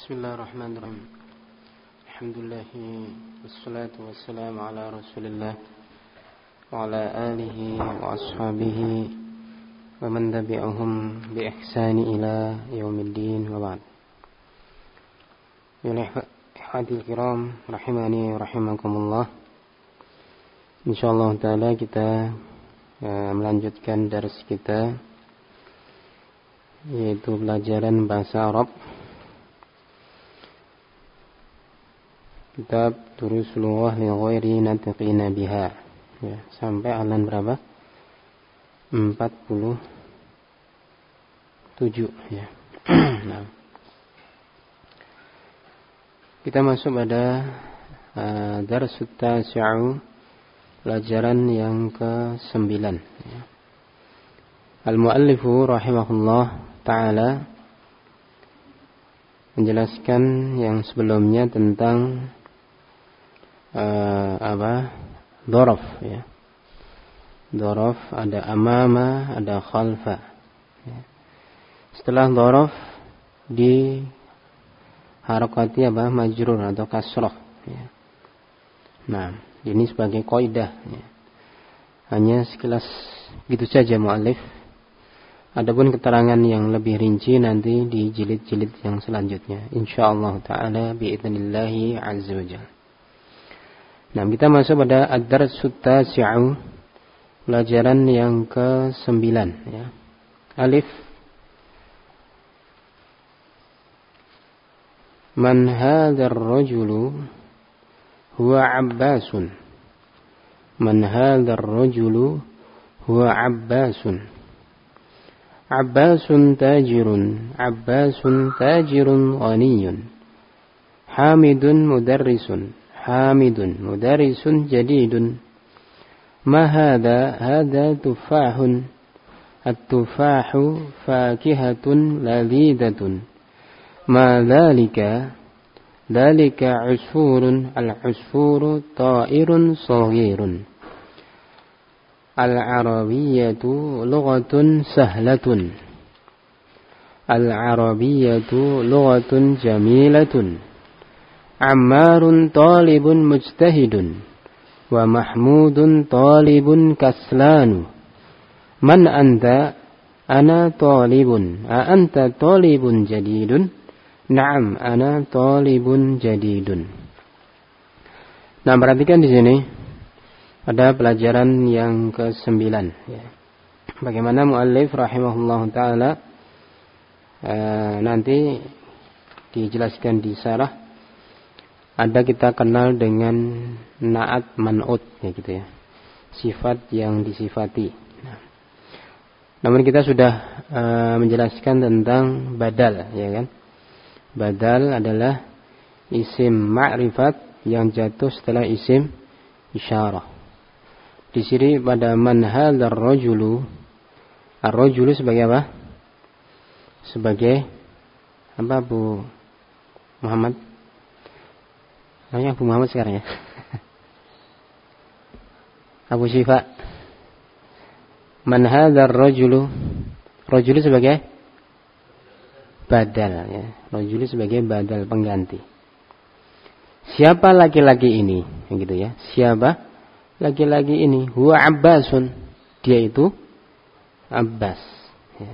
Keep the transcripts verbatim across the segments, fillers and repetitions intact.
Bismillahirrahmanirrahim. Alhamdulillah wassalatu wassalamu ala Rasulillah wa ala alihi wa ashabihi wa man tabi'ahum bi ihsani ila yaumiddin wa ba'd. Ya ikhwatil kiram rahimani rahimakumullah. Insyaallah taala kita ya, melanjutkan dars kita yaitu pelajaran bahasa Arab. Kitab Durusul Lughah li ghairi natiqina biha. Ya, sampai halaman berapa? empat puluh tujuh ya. Nah. Kita masuk pada uh, Darsut Tasi'u, pelajaran yang kesembilan ya. Al-muallifu rahimahullah ta'ala menjelaskan yang sebelumnya tentang Uh, apa dhorof ya. Dhorof ada amama, ada khalfa ya. Setelah dhorof di harakati apa majrur atau kasrah ya. Nah ini sebagai kaidah ya. Hanya sekilas gitu saja muallif. Adapun keterangan yang lebih rinci nanti di jilid-jilid yang selanjutnya insyaallah taala biidznillah azza wajalla. Nah, kita masuk pada ad-darsut tasi'u, pelajaran yang kesembilan ya. Alif. Man hadzal rajulu huwa Abbasun. Man hadzal rajulu huwa Abbasun. Abbasun tajirun, Abbasun tajirun ghaniyun. Hamidun mudarrisun. حامد مدرس جديد ما هذا هذا تفاح التفاح فاكهة لذيذة ما ذلك ذلك عصفور العصفور طائر صغير العربية لغة سهلة العربية لغة جميلة Ammarun talibun mujtahidun wa Mahmudun talibun kaslanu. Man anta? Ana talibun. A anta talibun jadidun? Naam, ana talibun jadidun. Nah, perhatikan di sini ada pelajaran yang kesembilan ya. Bagaimana muallif rahimahullah taala eh, nanti dijelaskan di syarah. Ada kita kenal dengan naat man'ut ya gitu ya. Sifat yang disifati. Nah. Namun kita sudah e, menjelaskan tentang badal ya kan. Badal adalah isim ma'rifat yang jatuh setelah isim isyarah. Di sini pada man hadzal rajulu, ar-rajulu sebagai apa? Sebagai apa Bu Muhammad? Namanya Abu Muhammad sekarang ya. Abu Syifa. Man hadzal rajulu. Rajulu sebagai badal ya. Rajulu sebagai badal pengganti. Siapa laki-laki ini? Gitu ya. Siapa laki-laki ini? Huwa Abbasun. Dia itu Abbas ya.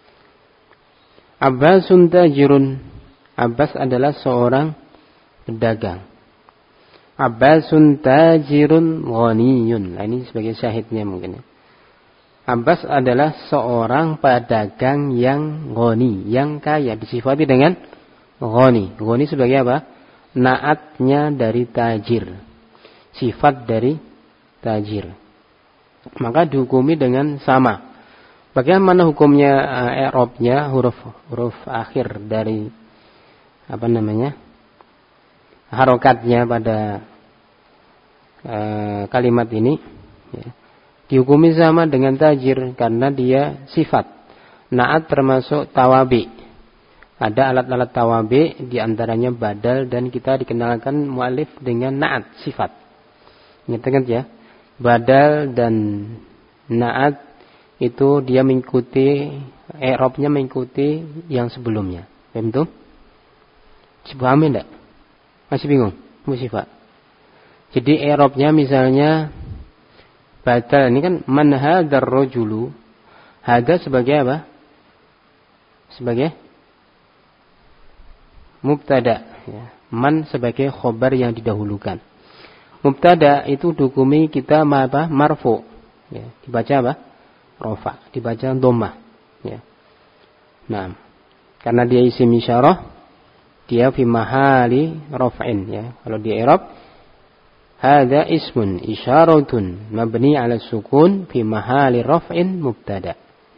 Abbasun tajirun. Abbas adalah seorang pedagang. Abbasun tajirun ghaniyun. Nah, ini sebagai syahidnya mungkin ya. Abbas adalah seorang pedagang yang ghani, yang kaya, disifati dengan ghani. Ghani sebagai apa? Naatnya dari tajir. Sifat dari tajir. Maka dihukumi dengan sama. Bagaimana hukumnya uh, i'rabnya huruf huruf akhir dari apa namanya? Harokatnya pada e, kalimat ini ya, dihukumi sama dengan tajir karena dia sifat. Naat termasuk tawabi. Ada alat-alat tawabi diantaranya badal dan kita dikenalkan mu'alif dengan naat sifat. Ingat-ingat ya, badal dan naat itu dia mengikuti i'rabnya mengikuti yang sebelumnya. Paham tuh? Dipahami enggak? Masih bingung? Musifat. Jadi i'rabnya misalnya badal ini kan man hadzal rajulu. Hadza sebagai apa? Sebagai mubtada, ya. Man sebagai khobar yang didahulukan. Mubtada itu dukumi kita apa? Marfu. Ya, dibaca apa? Rafa, dibaca dhammah, ya. Nah, karena dia isim isyarah, dia fi mahali raf'in, ya. Kalau di i'rab hadza ismun isyaratun mabni 'ala sukun fi mahali raf'in mubtada.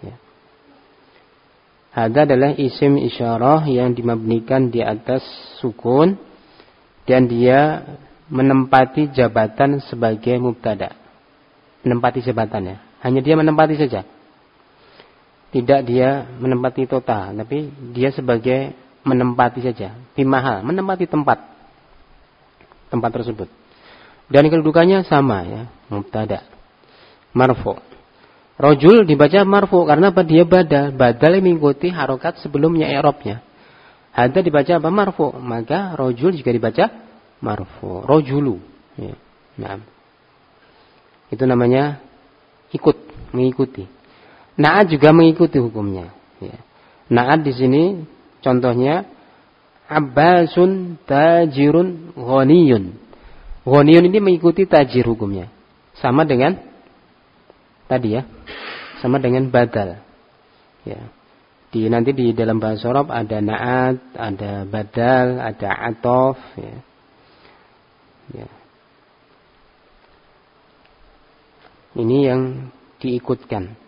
Hadza adalah isim isyarah yang dimabnikan di atas sukun dan dia menempati jabatan sebagai mubtada. Menempati jabatannya. Hanya dia menempati saja. Tidak dia menempati total, tapi dia sebagai menempati saja. Bimahal, menempati tempat. Tempat tersebut. Dan kedudukannya sama, ya, mubtada. Marfu. Rajul dibaca marfu karena apa? Dia badal. Badal mengikuti harokat sebelumnya i'rabnya. Hadza dibaca apa? Marfu. Maka rajul juga dibaca marfu. Rajulu. Ya. Nah. Itu namanya ikut, mengikuti. Na'at juga mengikuti hukumnya. Ya. Na'at di sini contohnya Abbasun tajirun ghaniyun. Ghaniyun ini mengikuti tajir hukumnya. Sama dengan tadi, ya. Sama dengan badal. Ya. Di nanti di dalam bahasa Arab ada na'at, ada badal, ada atof, ya. Ya. Ini yang diikutkan.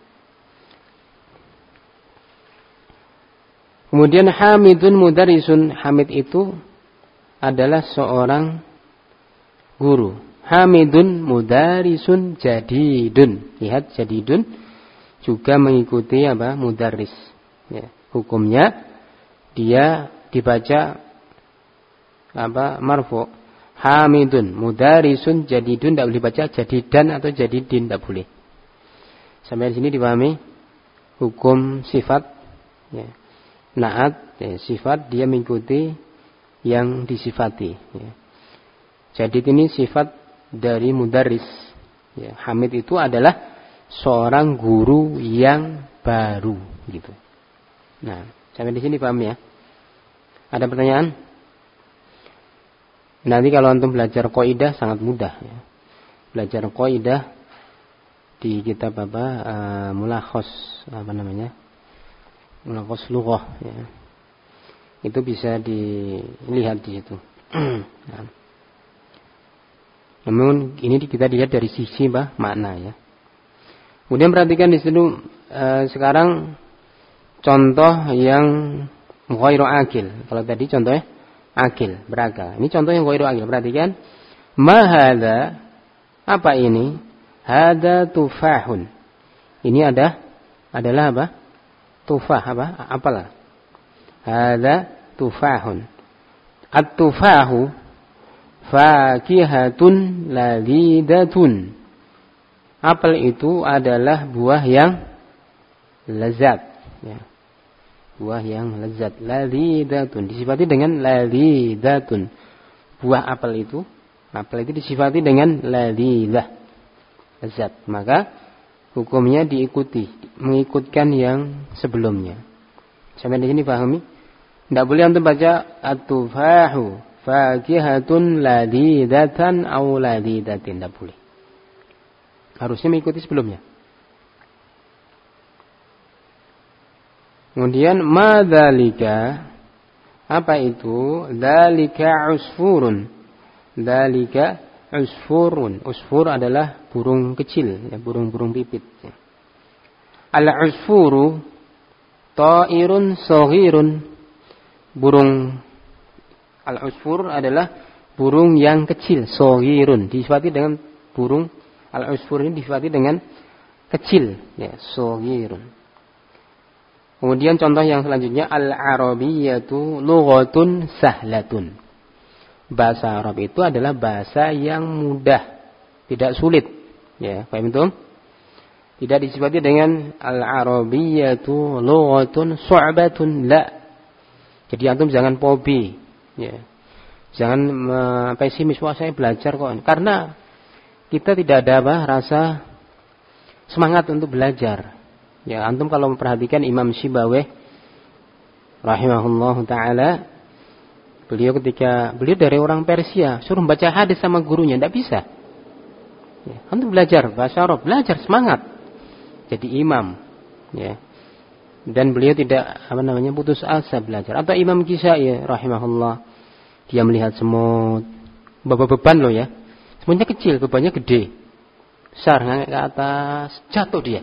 Kemudian hamidun mudarisun. Hamid itu adalah seorang guru. Hamidun mudarisun jadidun. Lihat, jadidun juga mengikuti apa? Mudaris. Ya. Hukumnya dia dibaca apa? Marfu. Hamidun mudarisun jadidun, tidak boleh dibaca jadidan atau jadidin, tidak boleh. Sampai di sini dipahami hukum sifat, ya. Naat, ya, sifat dia mengikuti yang disifati, ya. Jadid ini sifat dari mudaris, ya. Hamid itu adalah seorang guru yang baru, gitu. Nah, sampai di sini paham, ya. Ada pertanyaan? Nanti kalau antum belajar qaidah sangat mudah, ya. Belajar qaidah di kitab apa? Uh, Mulakhos, apa namanya? Mulakhos lughah, ya. Itu bisa dilihat di situ. Nah. Namun ini kita lihat dari sisi bah, makna, ya. Kemudian perhatikan di situ uh, sekarang contoh yang ghairu akil. Kalau tadi contohnya akil, berakal. Ini contoh yang ghairu akil. Perhatikan. Ma hadza, apa ini? Hadza tufahun. Ini ada adalah apa? Tufah, apa? Apalah. Hadza tufahun. At-tufahu fakihatun lalidatun. Apel itu adalah buah yang lezat, ya. Buah yang lezat, lalidatun, disifati dengan lalidatun. Buah apel itu, apel itu disifati dengan lalidah, lezat. Maka hukumnya diikuti, mengikutkan yang sebelumnya. Sampai di sini pahami? Tidak boleh untuk baca at-tufahu fakihatun ladidatan au ladidatin, tidak boleh. Harusnya mengikuti sebelumnya. Kemudian madzalika, apa itu? Dzalika usfurun. Dzalika usfurun. Usfur adalah burung kecil, ya, burung-burung pipit. Ya. Al-usfuru ta'irun shaghirun. Burung al-usfur adalah burung yang kecil, shaghirun. Disifati dengan burung al-usfur ini disifati dengan kecil, ya, shaghirun. Kemudian contoh yang selanjutnya al-arabiyyatu lughatun sahlatun. Bahasa Arab itu adalah bahasa yang mudah, tidak sulit. Ya, paham itu? Tidak disifati dengan al-arabiyyatu lughatun su'batun, la. Jadi antum jangan pobi Ya. Jangan uh, pesimis, wah saya belajar kok. Karena kita tidak ada apa rasa semangat untuk belajar. Ya, antum kalau memperhatikan Imam Sibawayh rahimahullahu taala, beliau ketika beliau dari orang Persia, suruh baca hadis sama gurunya tidak bisa. Ya, antum belajar bahasa Arab, belajar semangat. Jadi imam, ya. Dan beliau tidak apa namanya putus asa belajar. Atau Imam Kisai rahimahullah, dia melihat semut, bawa beban loh ya. Semutnya kecil, bebannya gede. Besar, ngangkat ke atas, jatuh dia.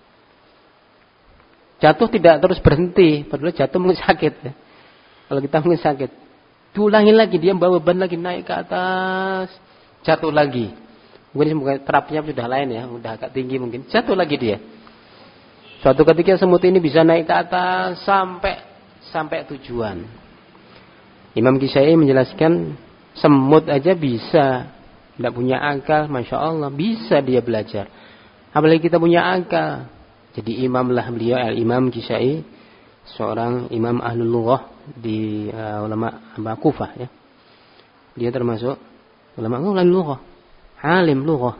Jatuh tidak terus berhenti, padahal jatuh mungkin sakit ya. Kalau kita mungkin sakit. Diulangi lagi, dia bawa beban lagi, naik ke atas, jatuh lagi. Mungkin terapinya sudah lain ya, sudah agak tinggi mungkin. Jatuh lagi dia. Suatu ketika semut ini bisa naik ke atas sampai sampai tujuan. Imam Kisai menjelaskan semut aja bisa, tidak punya akal, masya Allah bisa dia belajar. Apalagi kita punya akal. Jadi imamlah beliau, Al-Imam Kisai, seorang imam ahlul lughah di uh, ulama Kufah ya. Dia termasuk ulama ahlul lughah, alim lughah.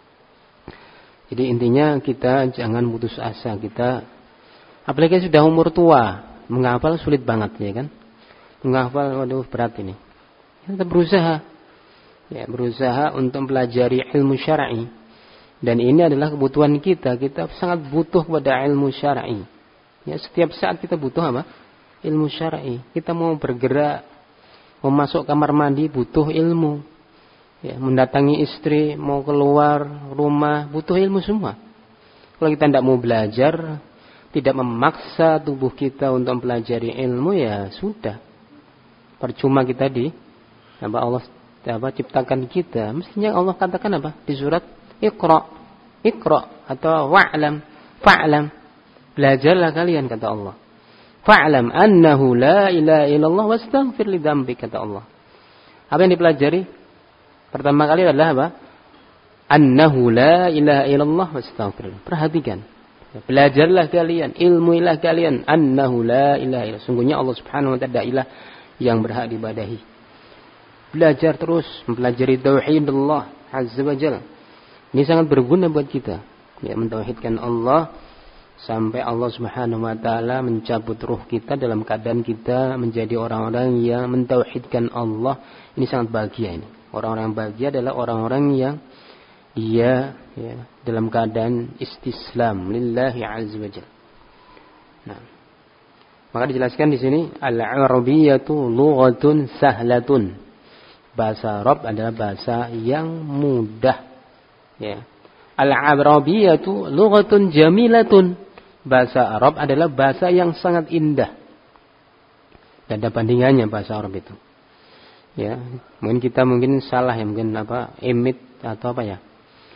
Jadi intinya kita jangan putus asa. Kita apalagi sudah umur tua, menghafal sulit banget ya kan. Menghafal waduh berat ini. Kita berusaha ya, berusaha untuk pelajari ilmu syar'i. Dan ini adalah kebutuhan kita. Kita sangat butuh pada ilmu syar'i. Ya, setiap saat kita butuh apa? Ilmu syar'i. Kita mau bergerak, mau masuk kamar mandi butuh ilmu. Ya, mendatangi istri, mau keluar rumah, butuh ilmu semua. Kalau kita tidak mau belajar, tidak memaksa tubuh kita untuk mempelajari ilmu, ya sudah. Percuma kita di apa Allah apa ciptakan kita. Mestinya Allah katakan apa? Di surat Iqra. Iqra atau wa'lam, fa'lam. Belajarlah kalian kata Allah. Fa'lam annahu la ilaha illallah wastaghfir li dzambik kata Allah. Apa yang dipelajari? Pertama kali adalah apa? Annahu la ilaha illallah wastaghfirullah. Perhatikan. Belajarlah kalian, ilmuilah kalian. Annahu la ilaha illallah. Sungguhnya Allah subhanahu wa ta'ala ilah yang berhak diibadahi. Belajar terus. Mempelajari tauhidullah azza wa jalla. Ini sangat berguna buat kita. Ya, mentauhidkan Allah. Sampai Allah subhanahu wa ta'ala mencabut ruh kita dalam keadaan kita menjadi orang-orang yang mentauhidkan Allah. Ini sangat bahagia ini. Orang-orang yang bahagia adalah orang-orang yang dia ya, dalam keadaan istislam lillahi azza wajalla. Nah, maka dijelaskan di sini al-arabiyyatu lughatun sahlatun. Bahasa Arab adalah bahasa yang mudah. Ya. Al-arabiyyatu lughatun jamilatun. Bahasa Arab adalah bahasa yang sangat indah. Tidak ada bandingannya bahasa Arab itu. Ya, mungkin kita mungkin salah ya, mungkin apa emit atau apa ya.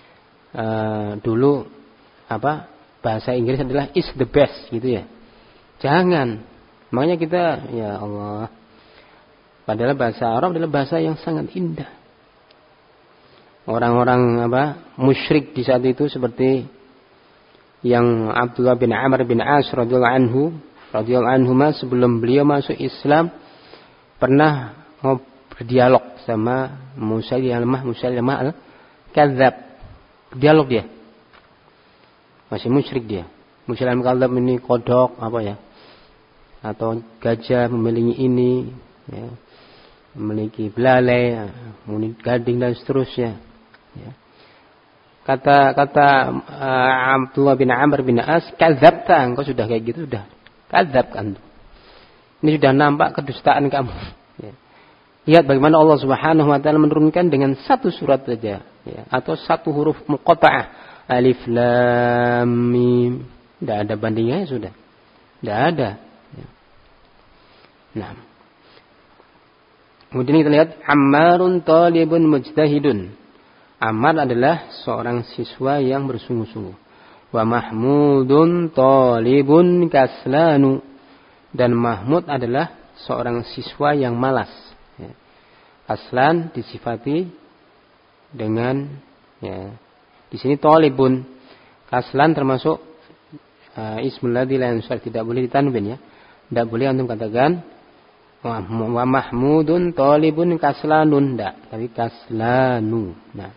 Uh, dulu apa bahasa Inggris adalah is the best gitu ya. Jangan. Makanya kita ya Allah. Padahal bahasa Arab adalah bahasa yang sangat indah. Orang-orang apa musyrik di saat itu seperti yang Abdullah bin Amr bin As radhiyallahu anhu, radhiyallahu anhuma sebelum beliau masuk Islam pernah berdialog sama Musailamah Musailamah al-Kadzdzab. Dialog dia. Masih musyrik dia. Musailamah al-Kadzdzab ini kodok apa ya? Atau gajah memiliki ini ya. Memiliki belalai, memiliki gading dan seterusnya. Ya. Kata kata uh, Abdullah bin Amr bin As, kadzabta, engkau sudah kayak gitu sudah. Kadzab kan. Ini sudah nampak kedustaan kamu. Ya. Lihat bagaimana Allah Subhanahu wa taala menurunkan dengan satu surat saja ya, atau satu huruf muqatta'ah. Alif lam mim. Tidak ada bandingnya sudah. Tidak ada. Ya. Nah. Kemudian kita lihat Ammarun talibun mujtahidun. Ammar adalah seorang siswa yang bersungguh-sungguh. Wa Mahmudun talibun kaslanu. Dan Mahmud adalah seorang siswa yang malas. Aslan disifati dengan ya, di sini talibun. Kaslan termasuk uh, ismul ladzi la yansarif, tidak boleh ditanwin ya. Tidak boleh antum katakan Wa mahmudun talibun kaslanun, enggak, tapi kaslanu. Nah.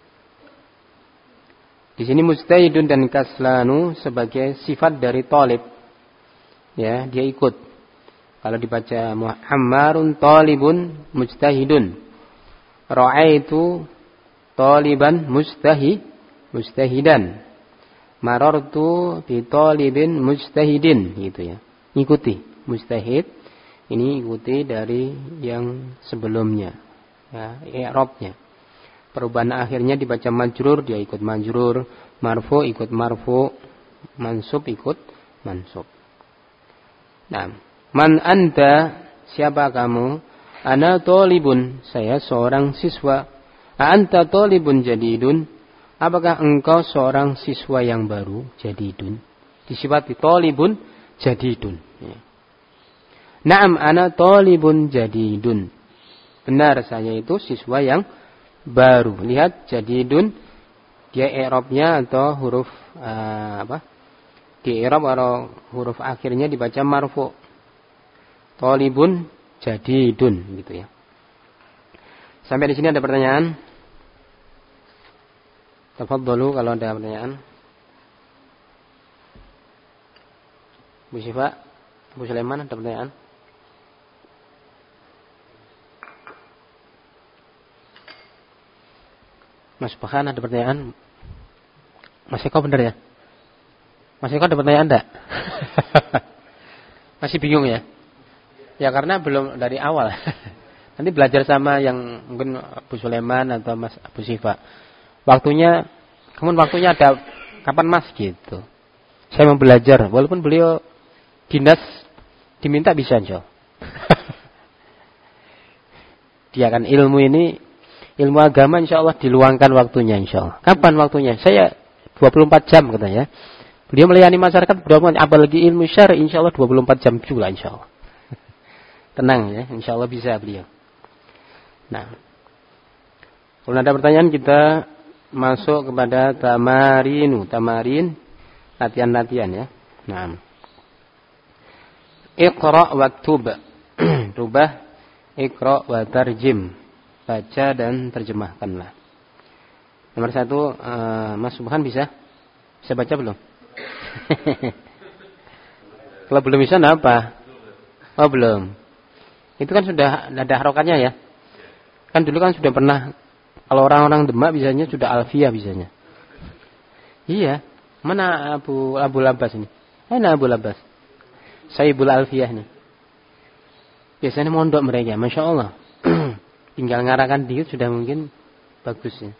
Di sini mujtahidun dan kaslanu sebagai sifat dari talib. Ya, dia ikut. Kalau dibaca Muhammarun talibun mujtahidun. Ra'aitu taliban mujtahid mujtahidan. Marartu bi talibin mujtahidin, gitu ya. Ikuti mujtahid ini ikuti dari yang sebelumnya. Ya, i'rabnya. Perubahan akhirnya dibaca majrur, dia ikut majrur, marfu ikut marfu, mansub ikut mansub. Nah, man anta, siapa kamu? Ana thalibun, saya seorang siswa. Anta thalibun jadidun, apakah engkau seorang siswa yang baru? Jadidun, disifati thalibun jadidun. Ya. Naam ana thalibun jadidun, benar saya itu siswa yang baru. Lihat jadidun, dia i'rabnya atau huruf uh, apa? Di i'rab atau huruf akhirnya dibaca marfu. Talibun jadidun, gitu ya. Sampai di sini ada pertanyaan? Tafadhalu kalau ada pertanyaan. Bu Syifa, Bu Sulaiman, ada pertanyaan? Mas Bahan ada pertanyaan? Mas Eko benar ya? Mas Eko ada pertanyaan enggak? Masih bingung ya? Ya karena belum dari awal. Nanti belajar sama yang mungkin Abu Sulaiman atau Mas Abu Syifa. Waktunya, kemudian waktunya ada kapan Mas gitu. Saya mau belajar, walaupun beliau dinas diminta bisa aja. Dia kan ilmu ini, ilmu agama insya Allah diluangkan waktunya insya Allah. Kapan waktunya? Saya dua puluh empat jam katanya. Beliau melayani masyarakat berapa, apalagi ilmu syar'i insya Allah dua puluh empat jam juga insya Allah. Tenang ya, insya Allah bisa beliau. Nah, kalau ada pertanyaan kita masuk kepada tamarinu, tamarin, latihan-latihan ya. Nah, Iqra waktub, rubah, Iqra wa tarjim, baca dan terjemahkanlah. Nomor satu, uh, Mas Subhan bisa? Bisa baca belum? Kalau belum bisa, apa? Oh belum. Itu kan sudah ada harokatnya ya. Kan dulu kan sudah pernah. Kalau orang-orang Demak bisanya sudah alfiyah bisanya. Iya. Mana Abu Abu Labas ini? Mana Abu Labas? Sayyibul alfiyah nih. Biasanya mondok mereka, masya Allah. Tinggal ngarakan dikit sudah mungkin bagus ya.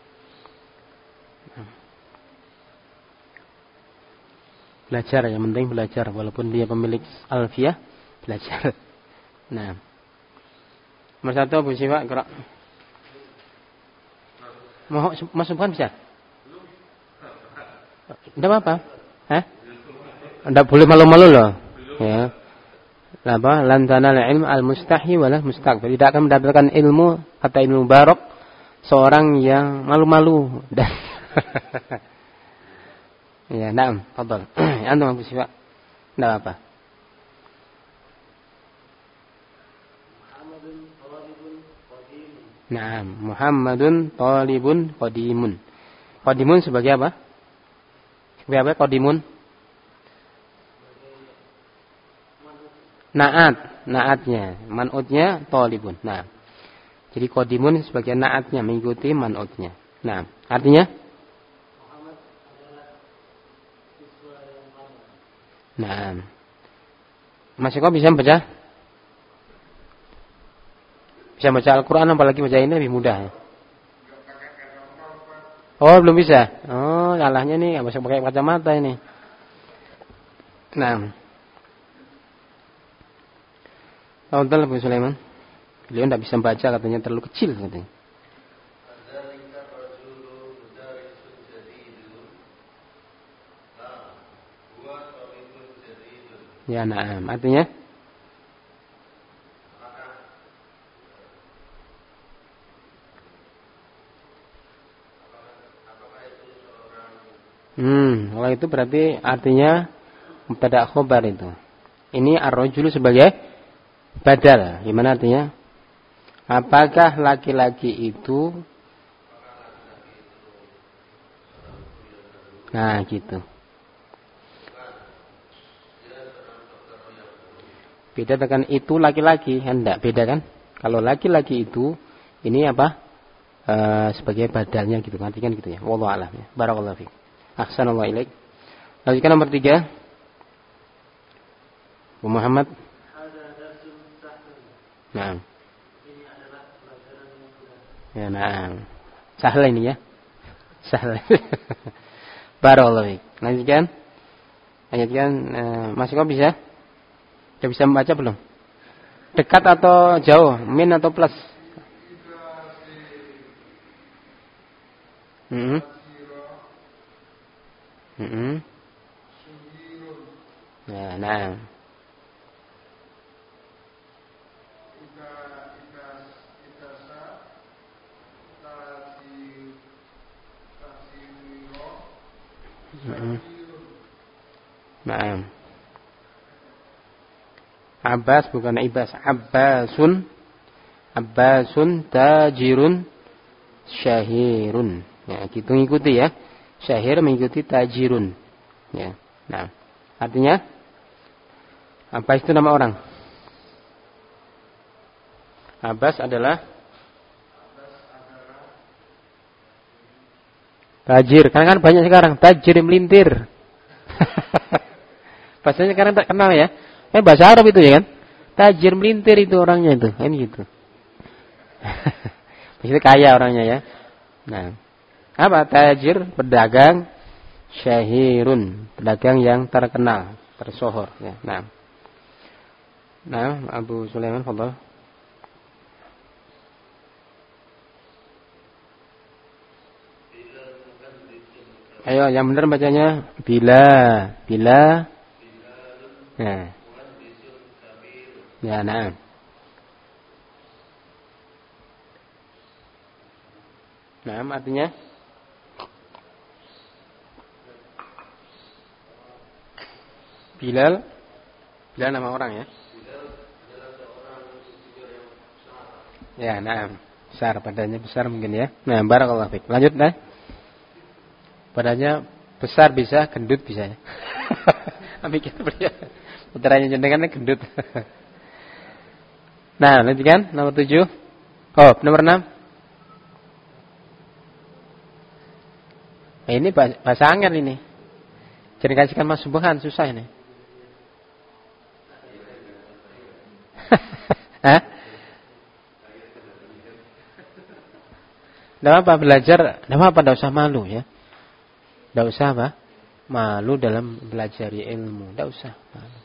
Belajar, yang penting belajar. Walaupun dia pemilik alfiyah, belajar. Nah, nomor satu Abu Syifa, gerak. Mau masuk bukan bisa? Tidak apa-apa. Hah? Tidak boleh malu-malu loh. Ya. Apa? Lantana ilmu al-mustahi wala mustaqbal. Tidak akan mendapatkan ilmu, kata ilmu barok, seorang yang malu-malu dan ya, naam, fadhal. Antum Abu Syifa. Tidak apa. Naam, Muhammadun talibun qadimun. Qadimun sebagai apa? Sebagai apa qadimun? Naat, naatnya, man'utnya talibun. Nah. Jadi qadimun sebagai naatnya mengikuti man'utnya. Nah, artinya Nah, Mas Eko bisa baca? Bisa baca Al-Quran, apalagi baca ini lebih mudah. Oh, belum bisa. Oh, salahnya nih, nggak bisa pakai kacamata ini. Nah, Tahu Abu Sulaiman? Beliau tidak bisa baca, katanya terlalu kecil katanya. Ya, nah, artinya Hmm, kalau itu berarti artinya mubtada khobar itu. Ini ar-rajulu sebagai badal. Gimana artinya? Apakah laki-laki itu? Nah, gitu. Beda dengan itu laki-laki, hendak beda kan? Kalau laki-laki itu ini apa? E, sebagai badalnya gitu, nanti kan gitu ya. Wallahu a'lam ya. Barakallahu fiik. Ahsanallahu ilaik. Lanjutkan nomor tiga. Bu Muhammad. Nah. Ya, nah. Sahla ini ya. Sahla. Barakallahu fiik. Lanjutkan. Lanjutkan. E, Mas Eko bisa? Sudah bisa membaca belum? Dekat atau jauh? Min atau plus? Hmm. Hmm. Ya, nah. Hmm. Nah. Abbas bukan Ibas. Abbasun. Abbasun tajirun syahirun. Ya, gitu ngikuti ya. Syahir mengikuti tajirun. Ya. Nah, artinya apa itu nama orang? Abbas adalah tajir. Karena kan banyak sekarang tajir melintir. Bahasanya sekarang tak kenal ya. Eh bahasa Arab itu ya kan? Tajir melintir itu orangnya itu. Ini gitu. Maksudnya kaya orangnya ya. Nah, apa? Tajir, pedagang, syahirun, pedagang yang terkenal, tersohor ya. Nah. Nah, Abu Sulaiman fadhal. Ayo, yang benar bacanya bila, bila. Nah. Ya, nah. Nah, artinya Bilal, Bilal nama orang ya. Ya, nah. Besar, badannya besar mungkin ya. Nah, barakallahu fiik. Lanjut nah. Badannya besar bisa, gendut bisa ya. Ambil kita beri. Putranya jenengan gendut. Nah, lanjutkan nomor tujuh. Oh, nomor enam. Nah, ini bahasa angin ini. Jadi kasihkan Mas Subhan susah ini. Hah? Tidak apa belajar, tidak apa tidak usah malu ya. Tidak usah apa? Malu dalam belajar ilmu. Tidak usah malu.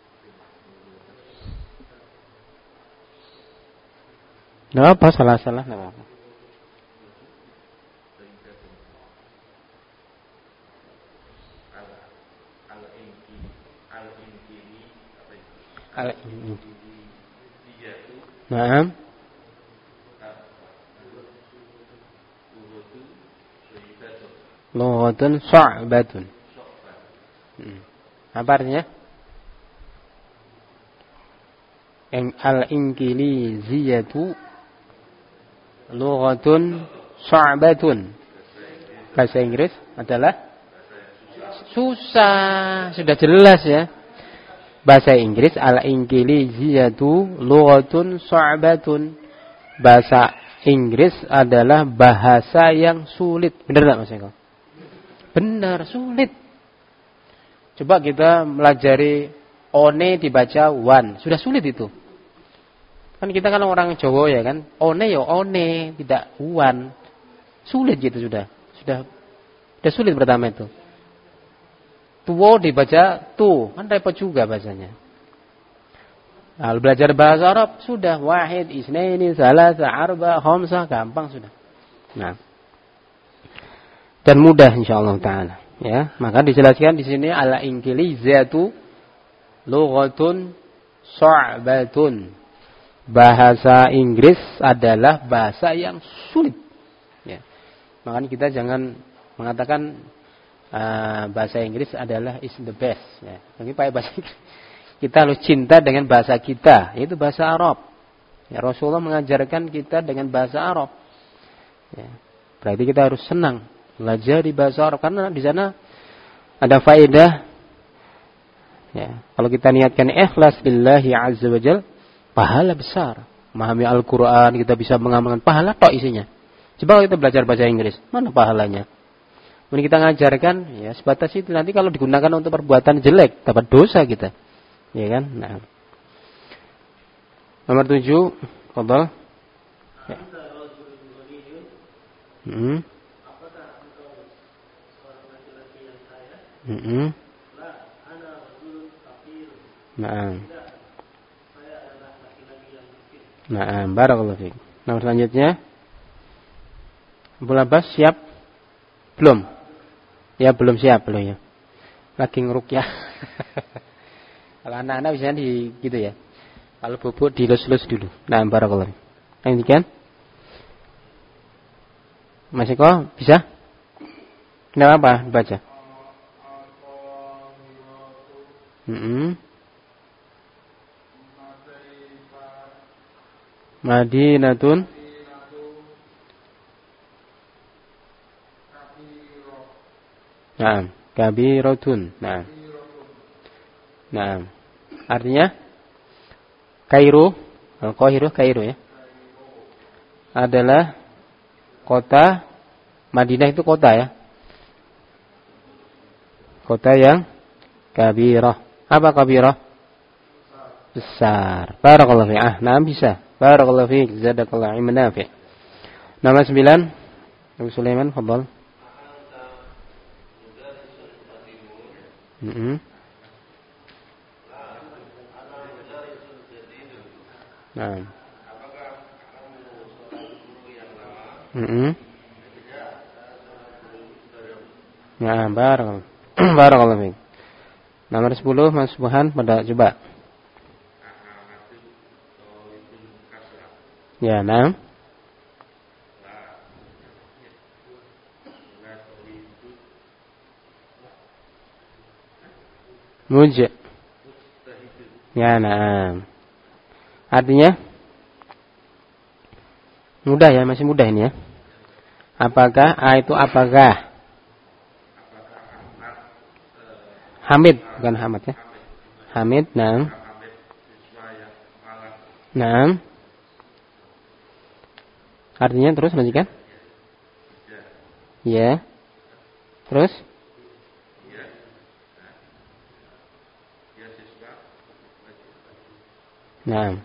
Tidak apa salah-salah tidak apa. Naam. Lughatun sa'batun. Hmm. Apa artinya? Al-Inqiliziyatu lughatun sa'batun. Bahasa Inggris adalah susah, sudah jelas ya. Bahasa Inggris al-Inqiliziyatu lughatun sa'batun. Bahasa Inggris adalah bahasa yang sulit. Benar enggak Mas Eko? Benar, sulit. Coba kita melajari one dibaca one, sudah sulit itu. Kan kita kalau orang Jawa ya kan, one ya one, tidak one. Sulit gitu sudah. Sudah sudah sulit pertama itu. Tuwo dibaca tu, kan repot juga bahasanya. Nah, belajar bahasa Arab sudah wahid, isnaini, salasa, arba, khamsah, gampang sudah. Nah, dan mudah insyaallah taala ya. Maka dijelaskan di sini ala inqilizatu lughatun sa'batun. Bahasa Inggris adalah bahasa yang sulit ya. Makanya kita jangan mengatakan uh, bahasa Inggris adalah is the best ya. Tapi pakai bahasa Inggris Kita harus cinta dengan bahasa kita, yaitu bahasa Arab. Ya, Rasulullah mengajarkan kita dengan bahasa Arab. Ya, berarti kita harus senang belajar di bahasa Arab karena di sana ada faedah. Ya, kalau kita niatkan ikhlas lillahi azza wajal, pahala besar. Memahami Al-Qur'an, kita bisa mengamalkan, pahala tok isinya. Coba kalau kita belajar bahasa Inggris, mana pahalanya? Mungkin kita ngajarkan, ya sebatas itu. Nanti kalau digunakan untuk perbuatan jelek, dapat dosa kita. Ya kan? Nah. Nomor tujuh, fadhal. Ya. Hmm. Hmm. Nah. Nah, barakallahu fiik. Nomor selanjutnya. Abu Abbas siap? Belum. Ya, belum siap belum ya. Lagi ngerukyah. Kalau anak-anak biasanya di gitu ya. Kalau bubuk dilus-lus dulu. Nah, barakallahu. Yang demikian. Mas Eko bisa? Kenapa apa baca? Mm-hmm. Madinatun Naam, kabiratun. Naam. Naam. Artinya Kairo, Al-Qahirah Kairo ya. Adalah kota, Madinah itu kota ya. Kota yang kabirah. Apa kabirah? Besar. Barakallahu fiik. Ah, nah bisa. Barakallahu fiik. Jazakallahu ilman nafi'. Nomor sembilan. Abu Sulaiman, fadhal. Mm-hmm. Nah. Mm-hmm. Nah, barakallahu. Barakallahu fiik. Nomor sepuluh, Mas Buhan, pada coba. Ya, nah. Muj. Ya, nah. Artinya mudah ya, masih mudah ini ya. Apakah A itu apakah? Hamid, bukan Hamad ya. Hamid, nah. Nah. Artinya terus lanjutkan. Ya. Terus? Nah.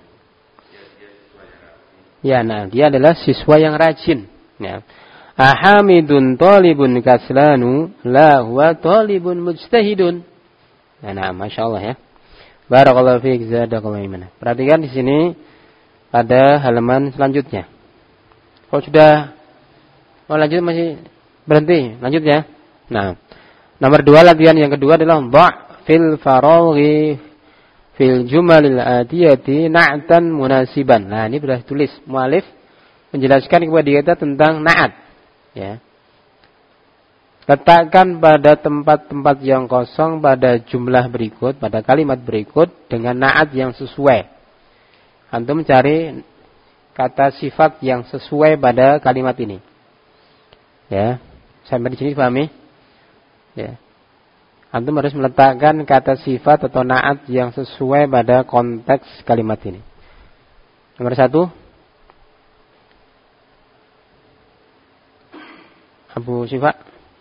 Ya, nah, dia adalah siswa yang rajin. Ya. Ahamidun talibun kaslanu la huwa talibun mujtahidun. Nah, nah, Masya Allah ya. Barakallahu fiik, zadakallahu ilman. Perhatikan di sini pada halaman selanjutnya. Kalau sudah mau lanjut masih berhenti, lanjut ya. Nah, nomor dua latihan yang kedua adalah dha' fil faraghi fil jumalil atiyati na'tan munasiban. Nah, ini sudah tulis mualif menjelaskan kepada kita tentang na'at ya. Letakkan pada tempat-tempat yang kosong pada jumlah berikut, pada kalimat berikut dengan na'at yang sesuai. Antum mencari kata sifat yang sesuai pada kalimat ini. Ya, sampai di sini pahami? Ya. Antum harus meletakkan kata sifat atau na'at yang sesuai pada konteks kalimat ini. Nomor satu. Abu Syifa.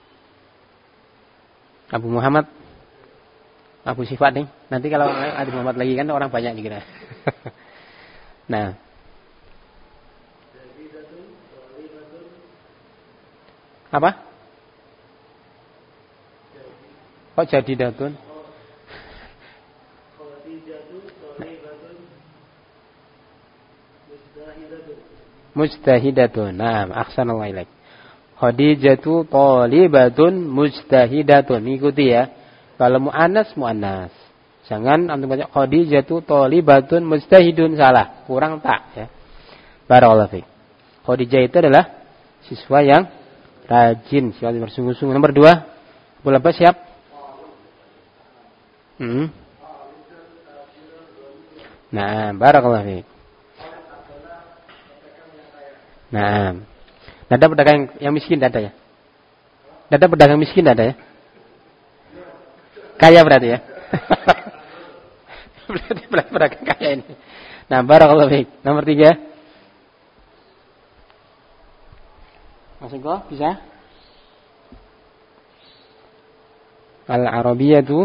Abu Muhammad. Abu Syifa nih. Nanti kalau ada Muhammad lagi kan orang banyak nih kira. Nah. Apa? Kok jadi datun? Mujtahidatun. Nah, ahsanallahu ilaik. Khadijatu thalibatun mujtahidatun. Ikuti ya. Kalau muannas muannas. Jangan antum baca Khadijatu thalibatun mujtahidun, salah. Kurang tak ya. Barakallahu fiik. Khadijah itu adalah siswa yang rajin, siswa yang bersungguh-sungguh. Nomor dua. Boleh apa siap? Hmm. Nah, barakallahu fiik. Nah, ada pedagang yang miskin tidak ada ya? Ada pedagang miskin tidak ada ya? Kaya berarti ya? Berarti pedagang kaya ini. Nah, barakallahu fiik. Nomor tiga. Masuk kok? Bisa? Al-Arabiyatu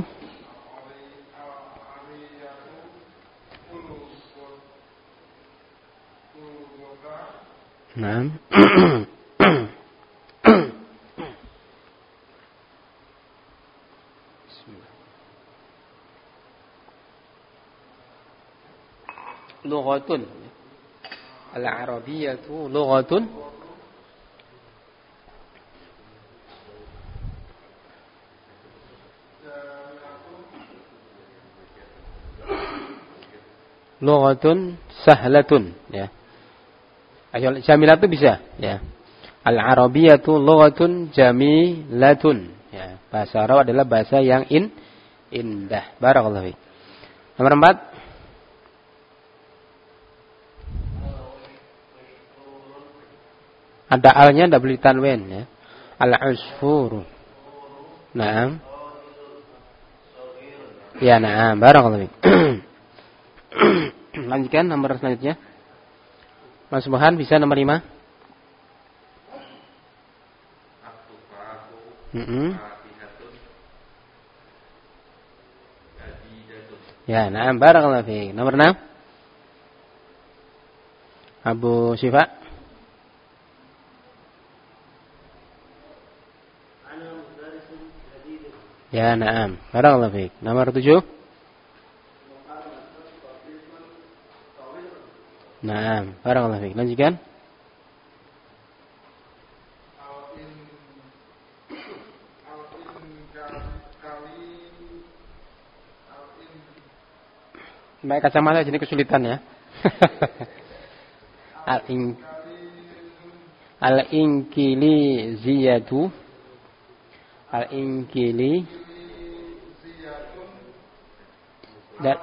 Nah. Lughatun. Al-Arabiyatu lughatun lughatun sahlatun ya. Jamilatun bisa ya. Al-Arabiyatu lughatun jamilatun ya. Bahasa Arab adalah bahasa yang in indah. Barakallahu fiik. Nomor empat. Ada alnya double tanwin ya. Al-usfuru. Naam. Ya, naam. Barakallahu fiik. Lanjutkan nomor selanjutnya. Mas Subhan bisa nomor lima. Mm-hmm. Ya, naam. Barakallahu fiik. Nomor enam. Abu Syifa. Ya, naam. Barakallahu fiik. Nomor tujuh. Naam, barakallahu fiik. Lanjutkan. Pakai kacamata jadi kesulitan ya. Al-in Al-inkili ziyatu Al-inkili dan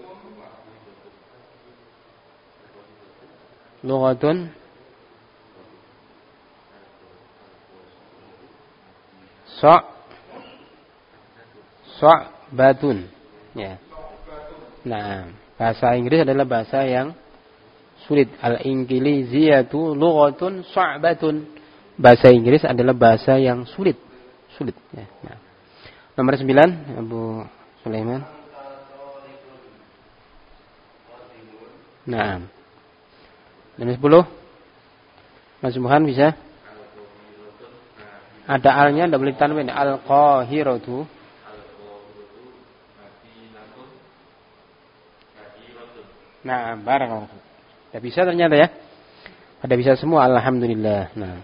lughatun so' so'batun ya. Nah, bahasa Inggris adalah bahasa yang sulit. Al-Inggiliziyatu lughatun so'batun. Bahasa Inggris adalah bahasa yang sulit, sulit ya. Nah. Nomor sembilan Abu Sulaiman. Nah. Nomor sepuluh. Mas Subhan bisa? Ada alnya double tanwin. Al-Qahiratu. Nah, barakallahu. Sudah bisa ternyata ya. Ada bisa semua, alhamdulillah. Nah.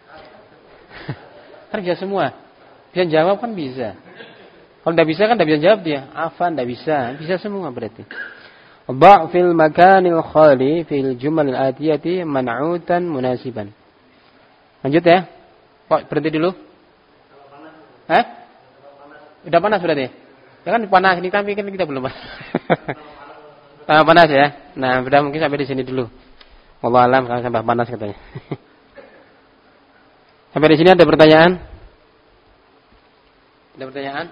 Kan bisa semua. Bisa jawab kan bisa. Kalau tidak bisa kan tidak bisa jawab dia. Afan tidak bisa. Bisa semua berarti. Ba' fil makanil khali fil jumal al-atiyati man'utan munasiban. Lanjut ya. Kok berhenti dulu? Hah? Udah panas berarti? Ya kan panas ini tapi kan kita belum panas. Ah, panas ya. Nah, sudah mungkin sampai di sini dulu. Wallahu alam kalau sampai panas katanya. Sampai di sini ada pertanyaan? Ada pertanyaan?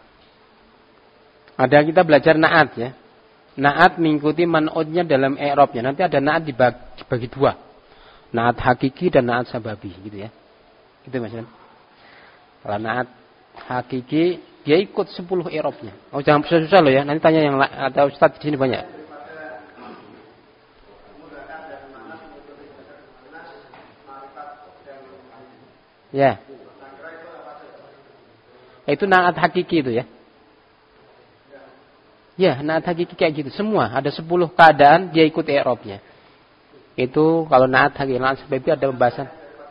Ada, kita belajar naat ya. Naat mengikuti man'udnya dalam i'rabnya. Nanti ada naat dibagi, dibagi dua. Naat hakiki dan naat sababi gitu ya. Gitu Mas. Kalau naat hakiki dia ikut sepuluh i'rabnya. Oh jangan susah-susah loh ya. Nanti tanya yang ada ustaz di sini banyak. Ya. Itu naat hakiki itu ya. Ya, naat hakiki kayak gitu. Semua ada sepuluh keadaan dia ikut i'rabnya. Itu kalau naat hakiki, naat sababi ada pembahasan.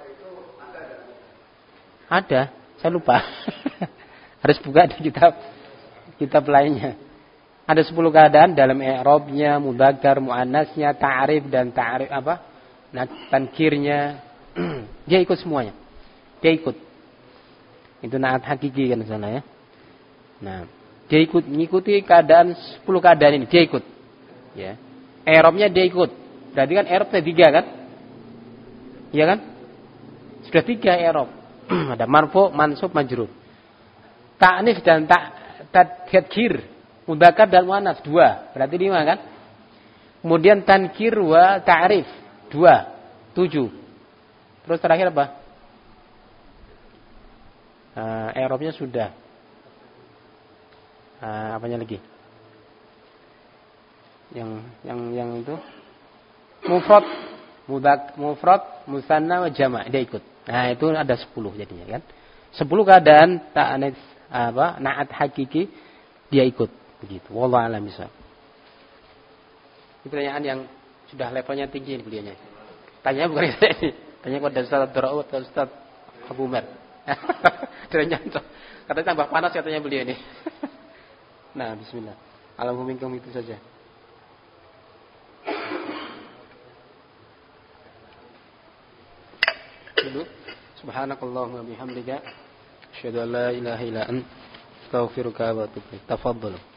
Ada, saya lupa. Harus buka di kitab kitab lainnya. Ada sepuluh keadaan dalam i'rabnya, mudzakkar, muannasnya, ta'rif dan ta'rif apa? Nah, tankirnya. Dia ikut semuanya. Dia ikut. Itu naat hakiki kan sana ya. Nah, dia ikut mengikuti keadaan sepuluh keadaan ini, dia ikut. Ya. i'rabnya dia ikut. Berarti kan i'rab tiga kan? Iya kan? Sudah tiga i'rab. Ada marfu, mansub, majrur. Ta'nif dan ta' tadkir, mudzakkar dan muannats dua. Berarti lima kan? Kemudian tankir wa ta'rif dua, tujuh. Terus terakhir apa? Uh, i'rabnya sudah. Uh, apanya lagi? Yang yang yang itu mufrad, mudak, mufrad, musanna wa jama', dia ikut. Nah, itu ada sepuluh jadinya kan. Sepuluh keadaan ta'anis apa? Na'at hakiki dia ikut begitu. Wallahu a'lam bishawab. Ini pertanyaan yang sudah levelnya tinggi ini beliaunya. Tanya bukan saya ini. Tanya kepada Ustaz Abdurrahman atau Ustaz Abu Umar. Tanya katanya tambah panas katanya beliau ini. Nah, bismillah. Alhamdulillah itu saja. Dulu. Subhanakallahumma bihamdika asyhadu an la ilaha illa anta astaghfiruka wa atubu ilaik. Tafadhalu.